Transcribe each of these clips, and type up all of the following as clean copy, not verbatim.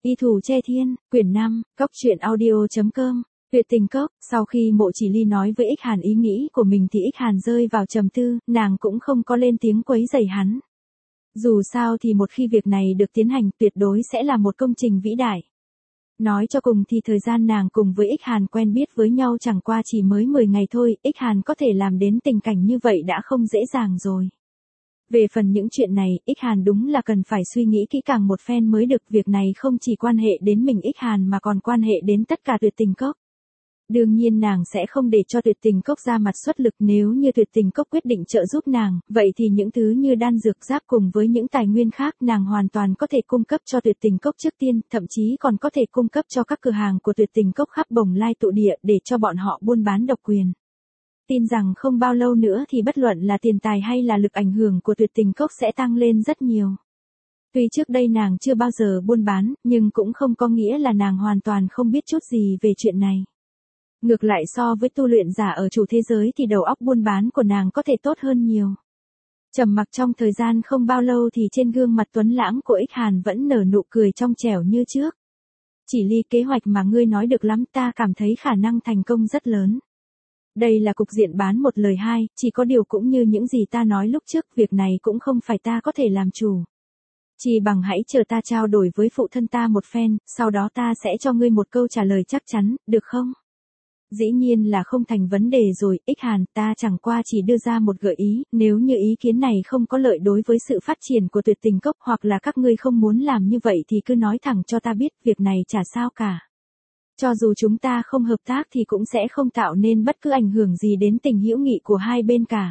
Y Thủ Che Thiên, quyển 5, cốc truyện audio.com, Tuyệt tình cốc. Sau khi Mộ Chỉ Ly nói với Ích Hàn ý nghĩ của mình thì Ích Hàn rơi vào trầm tư, nàng cũng không có lên tiếng quấy rầy hắn. Dù sao thì một khi việc này được tiến hành tuyệt đối sẽ là một công trình vĩ đại. Nói cho cùng thì thời gian nàng cùng với Ích Hàn quen biết với nhau chẳng qua chỉ mới 10 ngày thôi, Ích Hàn có thể làm đến tình cảnh như vậy đã không dễ dàng rồi. Về phần những chuyện này, Ích Hàn đúng là cần phải suy nghĩ kỹ càng một phen mới được, việc này không chỉ quan hệ đến mình Ích Hàn mà còn quan hệ đến tất cả Tuyệt tình cốc. Đương nhiên nàng sẽ không để cho Tuyệt tình cốc ra mặt xuất lực, nếu như Tuyệt tình cốc quyết định trợ giúp nàng, vậy thì những thứ như đan dược giáp cùng với những tài nguyên khác nàng hoàn toàn có thể cung cấp cho Tuyệt tình cốc trước tiên, thậm chí còn có thể cung cấp cho các cửa hàng của Tuyệt tình cốc khắp Bồng Lai tụ địa để cho bọn họ buôn bán độc quyền. Tin rằng không bao lâu nữa thì bất luận là tiền tài hay là lực ảnh hưởng của Tuyệt tình cốc sẽ tăng lên rất nhiều. Tuy trước đây nàng chưa bao giờ buôn bán, nhưng cũng không có nghĩa là nàng hoàn toàn không biết chút gì về chuyện này. Ngược lại so với tu luyện giả ở chủ thế giới thì đầu óc buôn bán của nàng có thể tốt hơn nhiều. Trầm mặc trong thời gian không bao lâu thì trên gương mặt tuấn lãng của Ích Hàn vẫn nở nụ cười trong trẻo như trước. Chỉ Ly, kế hoạch mà ngươi nói được lắm, ta cảm thấy khả năng thành công rất lớn. Đây là cục diện bán một lời hai, chỉ có điều cũng như những gì ta nói lúc trước, việc này cũng không phải ta có thể làm chủ. Chỉ bằng hãy chờ ta trao đổi với phụ thân ta một phen, sau đó ta sẽ cho ngươi một câu trả lời chắc chắn, được không? Dĩ nhiên là không thành vấn đề rồi, Ích Hàn, ta chẳng qua chỉ đưa ra một gợi ý, nếu như ý kiến này không có lợi đối với sự phát triển của Tuyệt tình cốc hoặc là các ngươi không muốn làm như vậy thì cứ nói thẳng cho ta biết, việc này chả sao cả. Cho dù chúng ta không hợp tác thì cũng sẽ không tạo nên bất cứ ảnh hưởng gì đến tình hữu nghị của hai bên cả.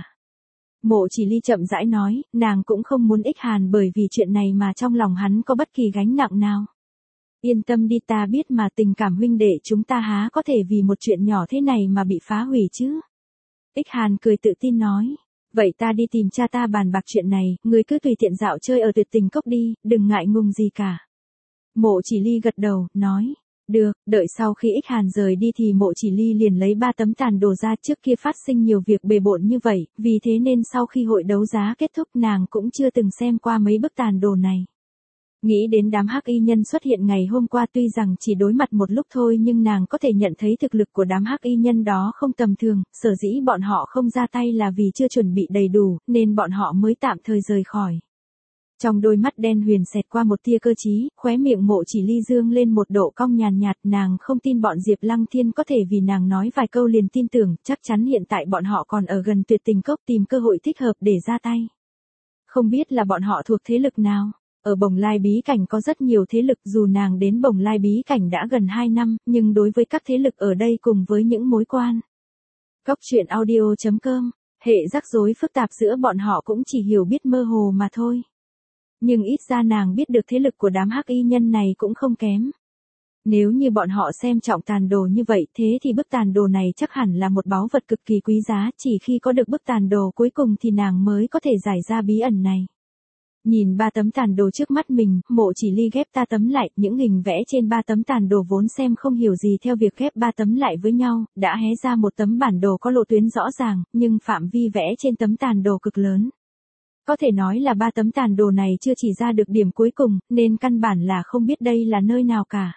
Mộ Chỉ Ly chậm rãi nói, nàng cũng không muốn Ích Hàn bởi vì chuyện này mà trong lòng hắn có bất kỳ gánh nặng nào. Yên tâm đi, ta biết mà, tình cảm huynh đệ chúng ta há có thể vì một chuyện nhỏ thế này mà bị phá hủy chứ. Ích Hàn cười tự tin nói, vậy ta đi tìm cha ta bàn bạc chuyện này, ngươi cứ tùy tiện dạo chơi ở Tuyệt tình cốc đi, đừng ngại ngùng gì cả. Mộ Chỉ Ly gật đầu, nói, được. Đợi sau khi Ích Hàn rời đi thì Mộ Chỉ Ly liền lấy 3 tấm tàn đồ ra, trước kia phát sinh nhiều việc bề bộn như vậy, vì thế nên sau khi hội đấu giá kết thúc nàng cũng chưa từng xem qua mấy bức tàn đồ này. Nghĩ đến đám hắc y nhân xuất hiện ngày hôm qua, tuy rằng chỉ đối mặt một lúc thôi nhưng nàng có thể nhận thấy thực lực của đám hắc y nhân đó không tầm thường, sở dĩ bọn họ không ra tay là vì chưa chuẩn bị đầy đủ, nên bọn họ mới tạm thời rời khỏi. Trong đôi mắt đen huyền xẹt qua một tia cơ trí, khóe miệng Mộ Chỉ Ly dương lên một độ cong nhàn nhạt, nàng không tin bọn Diệp Lăng Thiên có thể vì nàng nói vài câu liền tin tưởng, chắc chắn hiện tại bọn họ còn ở gần Tuyệt tình cốc tìm cơ hội thích hợp để ra tay. Không biết là bọn họ thuộc thế lực nào? Ở Bồng Lai bí cảnh có rất nhiều thế lực, dù nàng đến Bồng Lai bí cảnh đã gần 2 năm, nhưng đối với các thế lực ở đây cùng với những mối quan cốc truyện audio.com, hệ rắc rối phức tạp giữa bọn họ cũng chỉ hiểu biết mơ hồ mà thôi. Nhưng ít ra nàng biết được thế lực của đám hắc y nhân này cũng không kém. Nếu như bọn họ xem trọng tàn đồ như vậy, thế thì bức tàn đồ này chắc hẳn là một báu vật cực kỳ quý giá, chỉ khi có được bức tàn đồ cuối cùng thì nàng mới có thể giải ra bí ẩn này. Nhìn 3 tấm tàn đồ trước mắt mình, Mộ Chỉ Ly ghép 3 tấm lại, những hình vẽ trên 3 tấm tàn đồ vốn xem không hiểu gì, theo việc ghép 3 tấm lại với nhau, đã hé ra một tấm bản đồ có lộ tuyến rõ ràng, nhưng phạm vi vẽ trên tấm tàn đồ cực lớn. Có thể nói là 3 tấm tàn đồ này chưa chỉ ra được điểm cuối cùng, nên căn bản là không biết đây là nơi nào cả.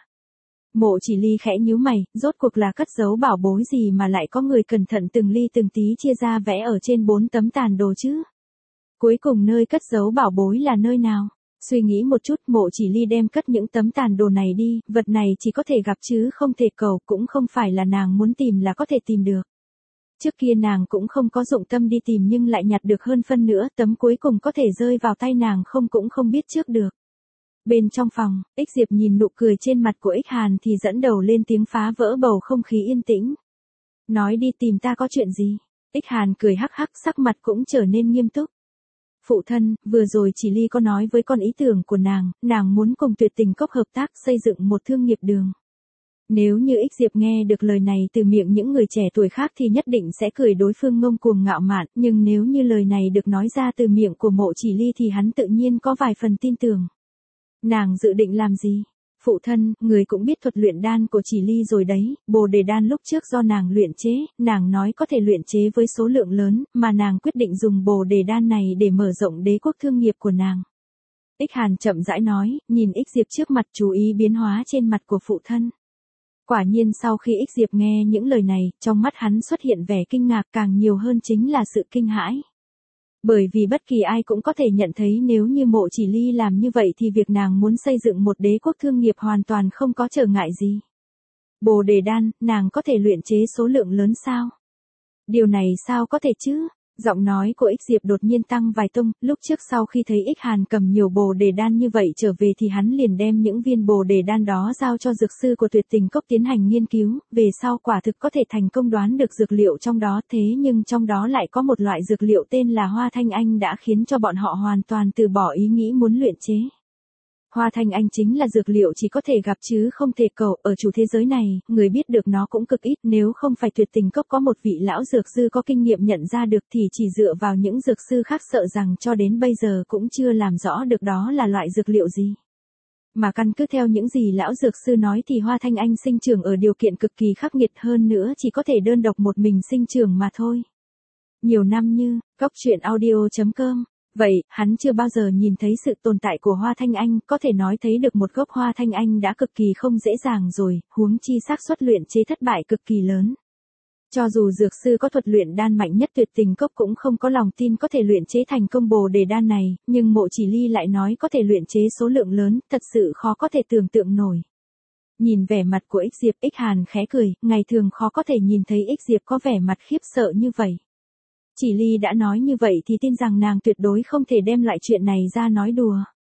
Mộ Chỉ Ly khẽ nhíu mày, rốt cuộc là cất giấu bảo bối gì mà lại có người cẩn thận từng ly từng tí chia ra vẽ ở trên 4 tấm tàn đồ chứ? Cuối cùng nơi cất giấu bảo bối là nơi nào? Suy nghĩ một chút, Mộ Chỉ Ly đem cất những tấm tàn đồ này đi, vật này chỉ có thể gặp chứ không thể cầu, cũng không phải là nàng muốn tìm là có thể tìm được. Trước kia nàng cũng không có dụng tâm đi tìm nhưng lại nhặt được hơn phân nữa, tấm cuối cùng có thể rơi vào tay nàng cũng không biết trước được. Bên trong phòng, Ích Diệp nhìn nụ cười trên mặt của Ích Hàn thì dẫn đầu lên tiếng phá vỡ bầu không khí yên tĩnh. Nói đi, tìm ta có chuyện gì? Ích Hàn cười hắc hắc, sắc mặt cũng trở nên nghiêm túc. Phụ thân, vừa rồi Chỉ Ly có nói với con ý tưởng của nàng muốn cùng Tuyệt tình cốc hợp tác xây dựng một thương nghiệp đường. Nếu như Ích Diệp nghe được lời này từ miệng những người trẻ tuổi khác thì nhất định sẽ cười đối phương ngông cuồng ngạo mạn, nhưng nếu như lời này được nói ra từ miệng của Mộ Chỉ Ly thì hắn tự nhiên có vài phần tin tưởng. Nàng dự định làm gì? Phụ thân, người cũng biết thuật luyện đan của Chỉ Ly rồi đấy, Bồ Đề đan lúc trước do nàng luyện chế, nàng nói có thể luyện chế với số lượng lớn, mà nàng quyết định dùng Bồ Đề đan này để mở rộng đế quốc thương nghiệp của nàng. Ích Hàn chậm rãi nói, nhìn Ích Diệp trước mặt chú ý biến hóa trên mặt của phụ thân. Quả nhiên sau khi Ích Diệp nghe những lời này, trong mắt hắn xuất hiện vẻ kinh ngạc càng nhiều hơn chính là sự kinh hãi. Bởi vì bất kỳ ai cũng có thể nhận thấy nếu như Mộ Chỉ Ly làm như vậy thì việc nàng muốn xây dựng một đế quốc thương nghiệp hoàn toàn không có trở ngại gì. Bồ đề đan, nàng có thể luyện chế số lượng lớn sao? Điều này sao có thể chứ? Giọng nói của Ích Diệp đột nhiên tăng vài tông, lúc trước sau khi thấy Ích Hàn cầm nhiều bồ đề đan như vậy trở về thì hắn liền đem những viên bồ đề đan đó giao cho dược sư của Tuyệt Tình Cốc tiến hành nghiên cứu, về sau quả thực có thể thành công đoán được dược liệu trong đó, thế nhưng trong đó lại có một loại dược liệu tên là Hoa Thanh Anh đã khiến cho bọn họ hoàn toàn từ bỏ ý nghĩ muốn luyện chế. Hoa Thanh Anh chính là dược liệu chỉ có thể gặp chứ không thể cầu, ở chủ thế giới này, người biết được nó cũng cực ít, nếu không phải Tuyệt Tình Cốc có một vị lão dược sư có kinh nghiệm nhận ra được thì chỉ dựa vào những dược sư khác sợ rằng cho đến bây giờ cũng chưa làm rõ được đó là loại dược liệu gì. Mà căn cứ theo những gì lão dược sư nói thì Hoa Thanh Anh sinh trưởng ở điều kiện cực kỳ khắc nghiệt, hơn nữa chỉ có thể đơn độc một mình sinh trưởng mà thôi. Nhiều năm như, goctruyện.audio.com. Vậy, hắn chưa bao giờ nhìn thấy sự tồn tại của Hoa Thanh Anh, có thể nói thấy được một gốc Hoa Thanh Anh đã cực kỳ không dễ dàng rồi, huống chi xác suất luyện chế thất bại cực kỳ lớn. Cho dù dược sư có thuật luyện đan mạnh nhất Tuyệt Tình Cốc cũng không có lòng tin có thể luyện chế thành công bồ đề đan này, nhưng Mộ Chỉ Ly lại nói có thể luyện chế số lượng lớn, thật sự khó có thể tưởng tượng nổi. Nhìn vẻ mặt của Ích Diệp, Ích Hàn khẽ cười, ngày thường khó có thể nhìn thấy Ích Diệp có vẻ mặt khiếp sợ như vậy. Chỉ Ly đã nói như vậy thì tin rằng nàng tuyệt đối không thể đem lại chuyện này ra nói đùa.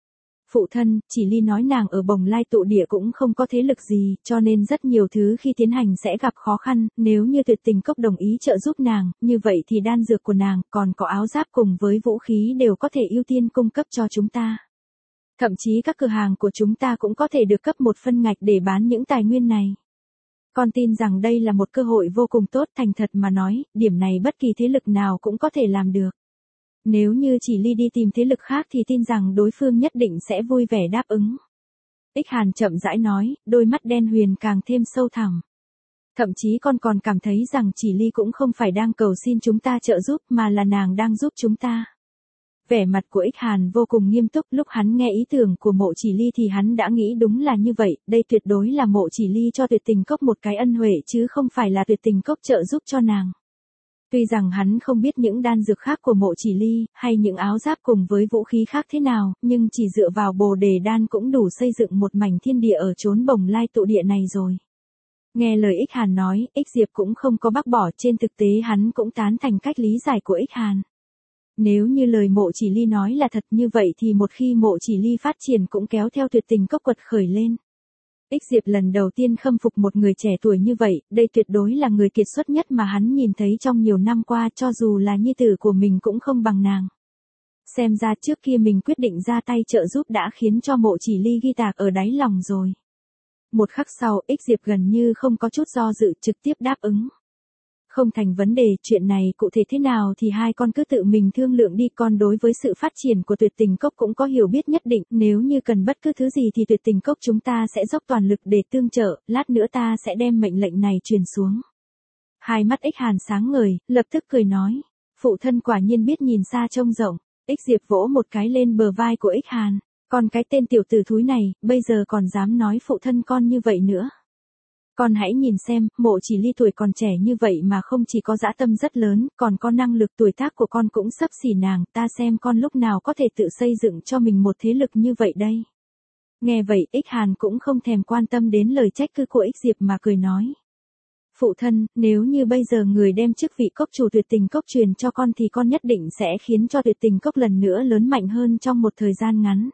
Phụ thân, Chỉ Ly nói nàng ở Bồng Lai tụ địa cũng không có thế lực gì, cho nên rất nhiều thứ khi tiến hành sẽ gặp khó khăn, nếu như Tuyệt Tình Cốc đồng ý trợ giúp nàng, như vậy thì đan dược của nàng, còn có áo giáp cùng với vũ khí đều có thể ưu tiên cung cấp cho chúng ta. Thậm chí các cửa hàng của chúng ta cũng có thể được cấp một phân ngạch để bán những tài nguyên này. Con tin rằng đây là một cơ hội vô cùng tốt, thành thật mà nói, điểm này bất kỳ thế lực nào cũng có thể làm được. Nếu như Chỉ Ly đi tìm thế lực khác thì tin rằng đối phương nhất định sẽ vui vẻ đáp ứng. Ích Hàn chậm rãi nói, đôi mắt đen huyền càng thêm sâu thẳm. Thậm chí con còn cảm thấy rằng Chỉ Ly cũng không phải đang cầu xin chúng ta trợ giúp mà là nàng đang giúp chúng ta. Vẻ mặt của Ích Hàn vô cùng nghiêm túc, lúc hắn nghe ý tưởng của Mộ Chỉ Ly thì hắn đã nghĩ đúng là như vậy, đây tuyệt đối là Mộ Chỉ Ly cho Tuyệt Tình Cốc một cái ân huệ chứ không phải là Tuyệt Tình Cốc trợ giúp cho nàng. Tuy rằng hắn không biết những đan dược khác của Mộ Chỉ Ly, hay những áo giáp cùng với vũ khí khác thế nào, nhưng chỉ dựa vào bồ đề đan cũng đủ xây dựng một mảnh thiên địa ở chốn Bồng Lai tụ địa này rồi. Nghe lời Ích Hàn nói, Ích Diệp cũng không có bác bỏ, trên thực tế hắn cũng tán thành cách lý giải của Ích Hàn. Nếu như lời Mộ Chỉ Ly nói là thật như vậy thì một khi Mộ Chỉ Ly phát triển cũng kéo theo Tuyệt Tình Cốc quật khởi lên. Ích Diệp lần đầu tiên khâm phục một người trẻ tuổi như vậy, đây tuyệt đối là người kiệt xuất nhất mà hắn nhìn thấy trong nhiều năm qua, cho dù là nhi tử của mình cũng không bằng nàng. Xem ra trước kia mình quyết định ra tay trợ giúp đã khiến cho Mộ Chỉ Ly ghi tạc ở đáy lòng rồi. Một khắc sau, Ích Diệp gần như không có chút do dự trực tiếp đáp ứng. Không thành vấn đề, chuyện này cụ thể thế nào thì hai con cứ tự mình thương lượng đi, con đối với sự phát triển của Tuyệt Tình Cốc cũng có hiểu biết nhất định, nếu như cần bất cứ thứ gì thì Tuyệt Tình Cốc chúng ta sẽ dốc toàn lực để tương trợ, lát nữa ta sẽ đem mệnh lệnh này truyền xuống. Hai mắt Ích Hàn sáng ngời, lập tức cười nói, phụ thân quả nhiên biết nhìn xa trông rộng. Ích Diệp vỗ một cái lên bờ vai của Ích Hàn, còn cái tên tiểu tử thúi này, bây giờ còn dám nói phụ thân con như vậy nữa. Con hãy nhìn xem, Mộ Chỉ Ly tuổi còn trẻ như vậy mà không chỉ có dã tâm rất lớn, còn có năng lực, tuổi tác của con cũng xấp xỉ nàng, ta xem con lúc nào có thể tự xây dựng cho mình một thế lực như vậy đây. Nghe vậy, Ích Hàn cũng không thèm quan tâm đến lời trách cứ của Ích Diệp mà cười nói. Phụ thân, nếu như bây giờ người đem chức vị cốc chủ Tuyệt Tình Cốc truyền cho con thì con nhất định sẽ khiến cho Tuyệt Tình Cốc lần nữa lớn mạnh hơn trong một thời gian ngắn.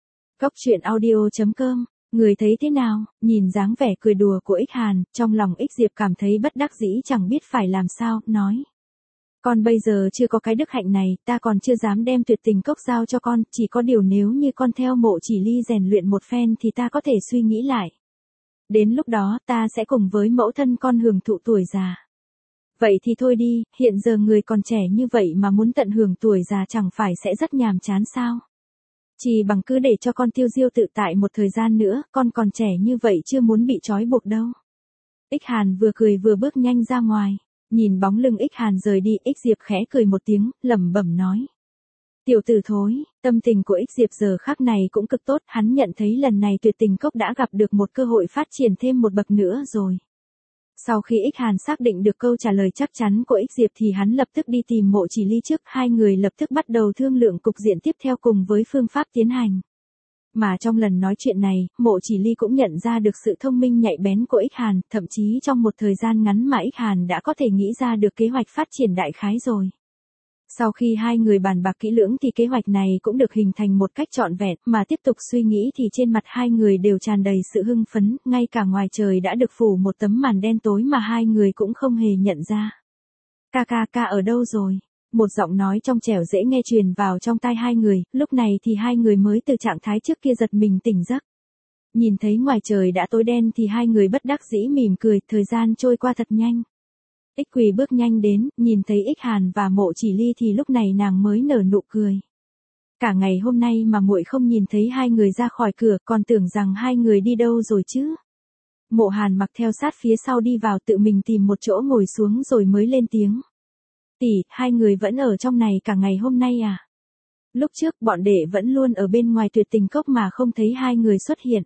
Goctruyện.audio.com. Người thấy thế nào? Nhìn dáng vẻ cười đùa của Ích Hàn, trong lòng Ích Diệp cảm thấy bất đắc dĩ chẳng biết phải làm sao, nói. Con bây giờ chưa có cái đức hạnh này, ta còn chưa dám đem Tuyệt Tình Cốc giao cho con, chỉ có điều nếu như con theo Mộ Chỉ Ly rèn luyện một phen thì ta có thể suy nghĩ lại. Đến lúc đó ta sẽ cùng với mẫu thân con hưởng thụ tuổi già. Vậy thì thôi đi, hiện giờ người còn trẻ như vậy mà muốn tận hưởng tuổi già chẳng phải sẽ rất nhàm chán sao? Chỉ bằng cứ để cho con tiêu diêu tự tại một thời gian nữa, con còn trẻ như vậy chưa muốn bị trói buộc đâu. Ích Hàn vừa cười vừa bước nhanh ra ngoài, nhìn bóng lưng Ích Hàn rời đi, Ích Diệp khẽ cười một tiếng, lẩm bẩm nói. Tiểu tử thối, tâm tình của Ích Diệp giờ khắc này cũng cực tốt, hắn nhận thấy lần này Tuyệt Tình Cốc đã gặp được một cơ hội phát triển thêm một bậc nữa rồi. Sau khi Ích Hàn xác định được câu trả lời chắc chắn của Ích Diệp thì hắn lập tức đi tìm Mộ Chỉ Ly trước, hai người lập tức bắt đầu thương lượng cục diện tiếp theo cùng với phương pháp tiến hành. Mà trong lần nói chuyện này, Mộ Chỉ Ly cũng nhận ra được sự thông minh nhạy bén của Ích Hàn, thậm chí trong một thời gian ngắn mà Ích Hàn đã có thể nghĩ ra được kế hoạch phát triển đại khái rồi. Sau khi hai người bàn bạc kỹ lưỡng thì kế hoạch này cũng được hình thành một cách trọn vẹn, mà tiếp tục suy nghĩ thì trên mặt hai người đều tràn đầy sự hưng phấn, ngay cả ngoài trời đã được phủ một tấm màn đen tối mà hai người cũng không hề nhận ra. Ca ở đâu rồi? Một giọng nói trong trẻo dễ nghe truyền vào trong tai hai người, lúc này thì hai người mới từ trạng thái trước kia giật mình tỉnh giấc. Nhìn thấy ngoài trời đã tối đen thì hai người bất đắc dĩ mỉm cười, thời gian trôi qua thật nhanh. Ích Quỳ bước nhanh đến, nhìn thấy Ích Hàn và Mộ Chỉ Ly thì lúc này nàng mới nở nụ cười. Cả ngày hôm nay mà muội không nhìn thấy hai người ra khỏi cửa, còn tưởng rằng hai người đi đâu rồi chứ. Mộ Hàn mặc theo sát phía sau đi vào, tự mình tìm một chỗ ngồi xuống rồi mới lên tiếng. Tỷ, hai người vẫn ở trong này cả ngày hôm nay à? Lúc trước bọn đệ vẫn luôn ở bên ngoài Tuyệt Tình Cốc mà không thấy hai người xuất hiện.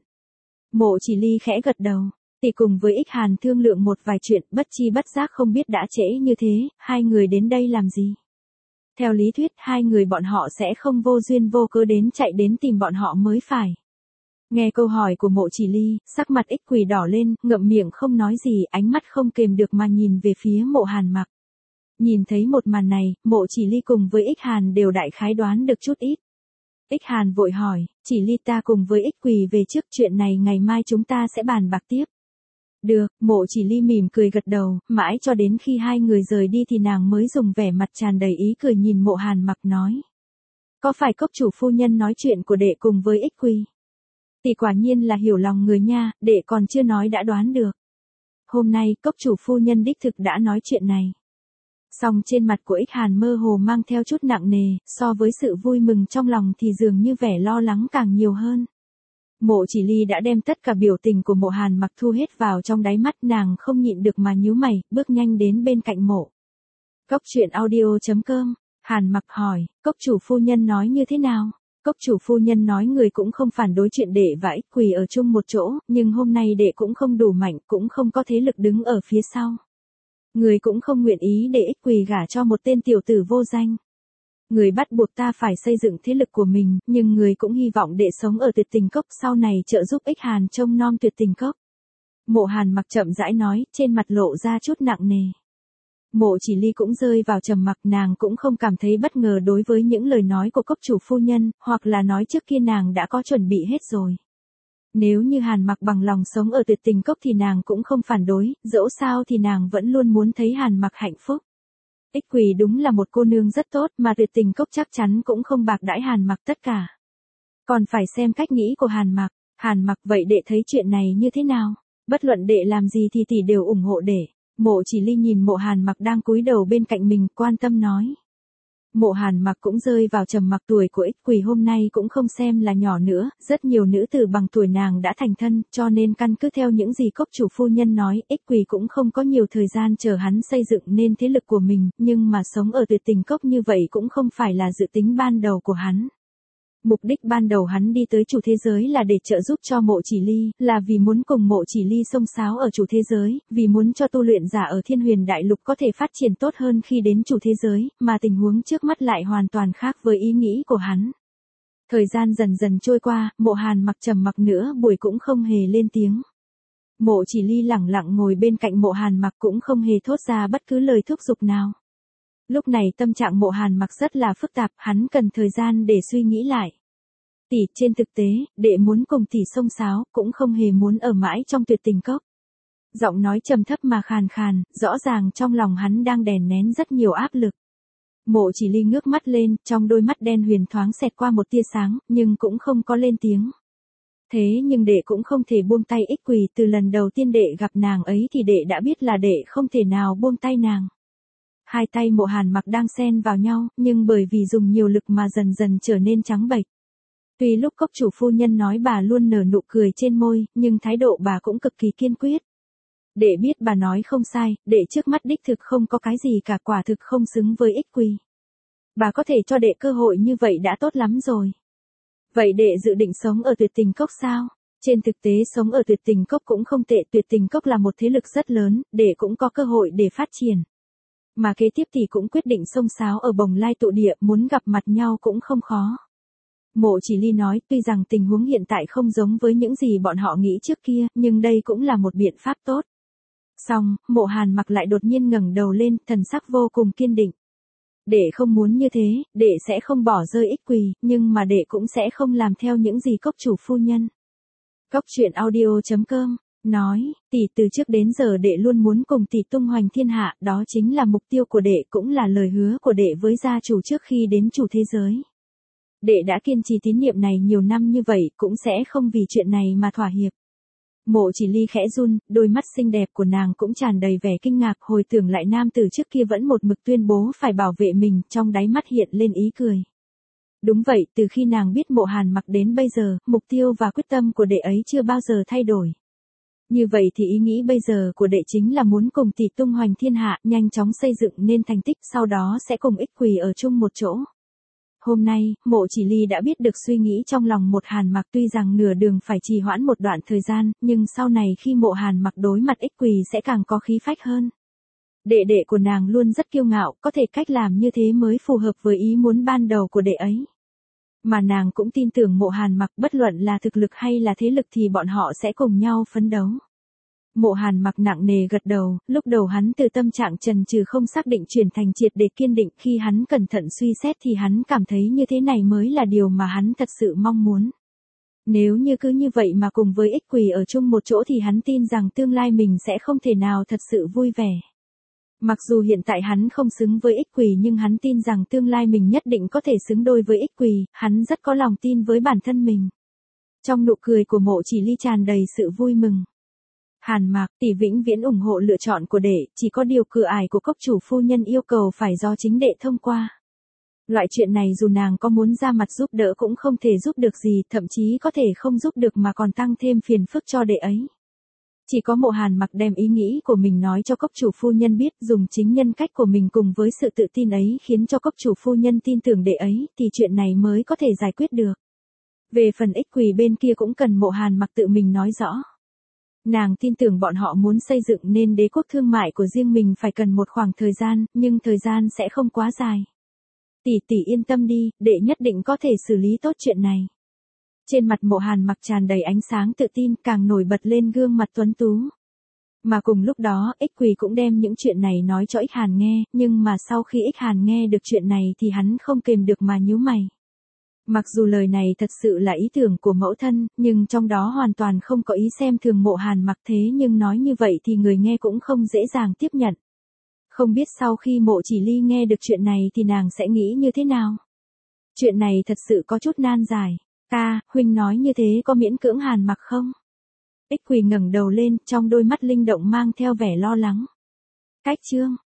Mộ Chỉ Ly khẽ gật đầu. Tỷ cùng với Ích Hàn thương lượng một vài chuyện, bất chi bất giác không biết đã trễ như thế, hai người đến đây làm gì? Theo lý thuyết hai người bọn họ sẽ không vô duyên vô cớ chạy đến tìm bọn họ mới phải. Nghe câu hỏi của Mộ Chỉ Ly, sắc mặt Ích Quỳ đỏ lên, ngậm miệng không nói gì, ánh mắt không kềm được mà nhìn về phía Mộ Hàn mặc. Nhìn thấy một màn này, Mộ Chỉ Ly cùng với Ích Hàn đều đại khái đoán được chút ít. Ích Hàn vội hỏi, Chỉ Ly ta cùng với Ích Quỳ về trước, chuyện này ngày mai chúng ta sẽ bàn bạc tiếp. Được, Mộ Chỉ Ly mỉm cười gật đầu, mãi cho đến khi hai người rời đi thì nàng mới dùng vẻ mặt tràn đầy ý cười nhìn Mộ Hàn mặc nói. Có phải cốc chủ phu nhân nói chuyện của đệ cùng với Ích Quỳ? Tỷ quả nhiên là hiểu lòng người nha, đệ còn chưa nói đã đoán được. Hôm nay cốc chủ phu nhân đích thực đã nói chuyện này. Song trên mặt của Ích Hàn mơ hồ mang theo chút nặng nề, so với sự vui mừng trong lòng thì dường như vẻ lo lắng càng nhiều hơn. Mộ Chỉ Ly đã đem tất cả biểu tình của Mộ Hàn mặc thu hết vào trong đáy mắt, nàng không nhịn được mà nhíu mày, bước nhanh đến bên cạnh mộ. Cốc truyện audio.com, Hàn mặc hỏi, cốc chủ phu nhân nói như thế nào? Cốc chủ phu nhân nói người cũng không phản đối chuyện đệ và Ích Quỳ ở chung một chỗ, nhưng hôm nay đệ cũng không đủ mạnh, cũng không có thế lực đứng ở phía sau. Người cũng không nguyện ý để Ích Quỳ gả cho một tên tiểu tử vô danh. Người bắt buộc ta phải xây dựng thế lực của mình, nhưng người cũng hy vọng đệ sống ở Tuyệt Tình Cốc sau này trợ giúp Ích Hàn trông nom Tuyệt Tình Cốc. Mộ Hàn mặc chậm rãi nói, trên mặt lộ ra chút nặng nề. Mộ Chỉ Ly cũng rơi vào trầm mặc, nàng cũng không cảm thấy bất ngờ đối với những lời nói của cốc chủ phu nhân, hoặc là nói trước kia nàng đã có chuẩn bị hết rồi. Nếu như Hàn mặc bằng lòng sống ở Tuyệt Tình Cốc thì nàng cũng không phản đối, dẫu sao thì nàng vẫn luôn muốn thấy Hàn mặc hạnh phúc. Ích Quỳ đúng là một cô nương rất tốt mà Tuyệt Tình Cốc chắc chắn cũng không bạc đãi Hàn mặc tất cả. Còn phải xem cách nghĩ của Hàn mặc vậy đệ thấy chuyện này như thế nào? Bất luận đệ làm gì thì tỷ đều ủng hộ đệ. Mộ Chỉ Ly nhìn Mộ Hàn mặc đang cúi đầu bên cạnh mình, quan tâm nói. Mộ Hàn mặc cũng rơi vào trầm mặc, tuổi của Ích Quỳ hôm nay cũng không xem là nhỏ nữa, rất nhiều nữ tử bằng tuổi nàng đã thành thân, cho nên căn cứ theo những gì cốc chủ phu nhân nói, Ích Quỳ cũng không có nhiều thời gian chờ hắn xây dựng nên thế lực của mình, nhưng mà sống ở Tuyệt Tình Cốc như vậy cũng không phải là dự tính ban đầu của hắn. Mục đích ban đầu hắn đi tới chủ thế giới là để trợ giúp cho Mộ Chỉ Ly, là vì muốn cùng Mộ Chỉ Ly xông xáo ở chủ thế giới, vì muốn cho tu luyện giả ở Thiên Huyền Đại Lục có thể phát triển tốt hơn khi đến chủ thế giới, mà tình huống trước mắt lại hoàn toàn khác với ý nghĩ của hắn. Thời gian dần dần trôi qua, Mộ Hàn mặc trầm mặc nửa buổi cũng không hề lên tiếng. Mộ Chỉ Ly lẳng lặng ngồi bên cạnh Mộ Hàn mặc cũng không hề thốt ra bất cứ lời thúc giục nào. Lúc này tâm trạng Mộ Hàn mặc rất là phức tạp, hắn cần thời gian để suy nghĩ lại. Tỷ, trên thực tế, đệ muốn cùng tỷ xông xáo, cũng không hề muốn ở mãi trong Tuyệt Tình Cốc. Giọng nói trầm thấp mà khàn khàn, rõ ràng trong lòng hắn đang đè nén rất nhiều áp lực. Mộ Chỉ Ly ngước mắt lên, trong đôi mắt đen huyền thoáng xẹt qua một tia sáng, nhưng cũng không có lên tiếng. Thế nhưng đệ cũng không thể buông tay Ích Quỳ, từ lần đầu tiên đệ gặp nàng ấy thì đệ đã biết là đệ không thể nào buông tay nàng. Hai tay Mộ Hàn mặc đang xen vào nhau, nhưng bởi vì dùng nhiều lực mà dần dần trở nên trắng bệch. Tuy lúc cốc chủ phu nhân nói bà luôn nở nụ cười trên môi, nhưng thái độ bà cũng cực kỳ kiên quyết. Đệ biết bà nói không sai, đệ trước mắt đích thực không có cái gì cả, quả thực không xứng với Ích Quỳ. Bà có thể cho đệ cơ hội như vậy đã tốt lắm rồi. Vậy đệ dự định sống ở Tuyệt Tình Cốc sao? Trên thực tế sống ở Tuyệt Tình Cốc cũng không tệ, Tuyệt Tình Cốc là một thế lực rất lớn, đệ cũng có cơ hội để phát triển. Mà kế tiếp thì cũng quyết định xông xáo ở Bồng Lai tụ địa, muốn gặp mặt nhau cũng không khó. Mộ Chỉ Ly nói, tuy rằng tình huống hiện tại không giống với những gì bọn họ nghĩ trước kia, nhưng đây cũng là một biện pháp tốt. Xong, Mộ Hàn Mặc lại đột nhiên ngẩng đầu lên, thần sắc vô cùng kiên định. Đệ không muốn như thế, đệ sẽ không bỏ rơi Ích Quỳ, nhưng mà đệ cũng sẽ không làm theo những gì cốc chủ phu nhân. Cốc truyện audio.com nói, tỷ từ trước đến giờ đệ luôn muốn cùng tỷ tung hoành thiên hạ, đó chính là mục tiêu của đệ, cũng là lời hứa của đệ với gia chủ trước khi đến chủ thế giới. Đệ đã kiên trì tín niệm này nhiều năm như vậy, cũng sẽ không vì chuyện này mà thỏa hiệp. Mộ Chỉ Ly khẽ run, đôi mắt xinh đẹp của nàng cũng tràn đầy vẻ kinh ngạc, hồi tưởng lại nam tử trước kia vẫn một mực tuyên bố phải bảo vệ mình, trong đáy mắt hiện lên ý cười. Đúng vậy, từ khi nàng biết Mộ Hàn Mặc đến bây giờ, mục tiêu và quyết tâm của đệ ấy chưa bao giờ thay đổi. Như vậy thì ý nghĩ bây giờ của đệ chính là muốn cùng tỷ tung hoành thiên hạ, nhanh chóng xây dựng nên thành tích, sau đó sẽ cùng Ích Quỳ ở chung một chỗ. Hôm nay, Mộ Chỉ Ly đã biết được suy nghĩ trong lòng Một Hàn Mặc, tuy rằng nửa đường phải trì hoãn một đoạn thời gian, nhưng sau này khi Mộ Hàn Mặc đối mặt Ích Quỳ sẽ càng có khí phách hơn. Đệ đệ của nàng luôn rất kiêu ngạo, có thể cách làm như thế mới phù hợp với ý muốn ban đầu của đệ ấy. Mà nàng cũng tin tưởng Mộ Hàn Mặc, bất luận là thực lực hay là thế lực thì bọn họ sẽ cùng nhau phấn đấu. Mộ Hàn Mặc nặng nề gật đầu, lúc đầu hắn từ tâm trạng chần chừ không xác định chuyển thành triệt để kiên định, khi hắn cẩn thận suy xét thì hắn cảm thấy như thế này mới là điều mà hắn thật sự mong muốn. Nếu như cứ như vậy mà cùng với Ích Quỳ ở chung một chỗ thì hắn tin rằng tương lai mình sẽ không thể nào thật sự vui vẻ. Mặc dù hiện tại hắn không xứng với Ích Quỳ nhưng hắn tin rằng tương lai mình nhất định có thể xứng đôi với Ích Quỳ, hắn rất có lòng tin với bản thân mình. Trong nụ cười của Mộ Chỉ Ly tràn đầy sự vui mừng. Hàn Mặc, tỷ vĩnh viễn ủng hộ lựa chọn của đệ, chỉ có điều cửa ải của cốc chủ phu nhân yêu cầu phải do chính đệ thông qua. Loại chuyện này dù nàng có muốn ra mặt giúp đỡ cũng không thể giúp được gì, thậm chí có thể không giúp được mà còn tăng thêm phiền phức cho đệ ấy. Chỉ có Mộ Hàn Mặc đem ý nghĩ của mình nói cho cốc chủ phu nhân biết, dùng chính nhân cách của mình cùng với sự tự tin ấy khiến cho cốc chủ phu nhân tin tưởng đệ ấy, thì chuyện này mới có thể giải quyết được. Về phần Ích Quỳ bên kia cũng cần Mộ Hàn Mặc tự mình nói rõ. Nàng tin tưởng bọn họ muốn xây dựng nên đế quốc thương mại của riêng mình phải cần một khoảng thời gian, nhưng thời gian sẽ không quá dài. Tỷ tỷ yên tâm đi, đệ nhất định có thể xử lý tốt chuyện này. Trên mặt Mộ Hàn Mặc tràn đầy ánh sáng tự tin, càng nổi bật lên gương mặt tuấn tú. Mà cùng lúc đó, Ích Quỳ cũng đem những chuyện này nói cho Ích Hàn nghe, nhưng mà sau khi Ích Hàn nghe được chuyện này thì hắn không kềm được mà nhíu mày. Mặc dù lời này thật sự là ý tưởng của mẫu thân, nhưng trong đó hoàn toàn không có ý xem thường Mộ Hàn Mặc, thế nhưng nói như vậy thì người nghe cũng không dễ dàng tiếp nhận. Không biết sau khi Mộ Chỉ Ly nghe được chuyện này thì nàng sẽ nghĩ như thế nào? Chuyện này thật sự có chút nan giải. Ca, huynh nói như thế có miễn cưỡng Hàn Mặc không? Ích Quỳ ngẩng đầu lên, trong đôi mắt linh động mang theo vẻ lo lắng. Cách chương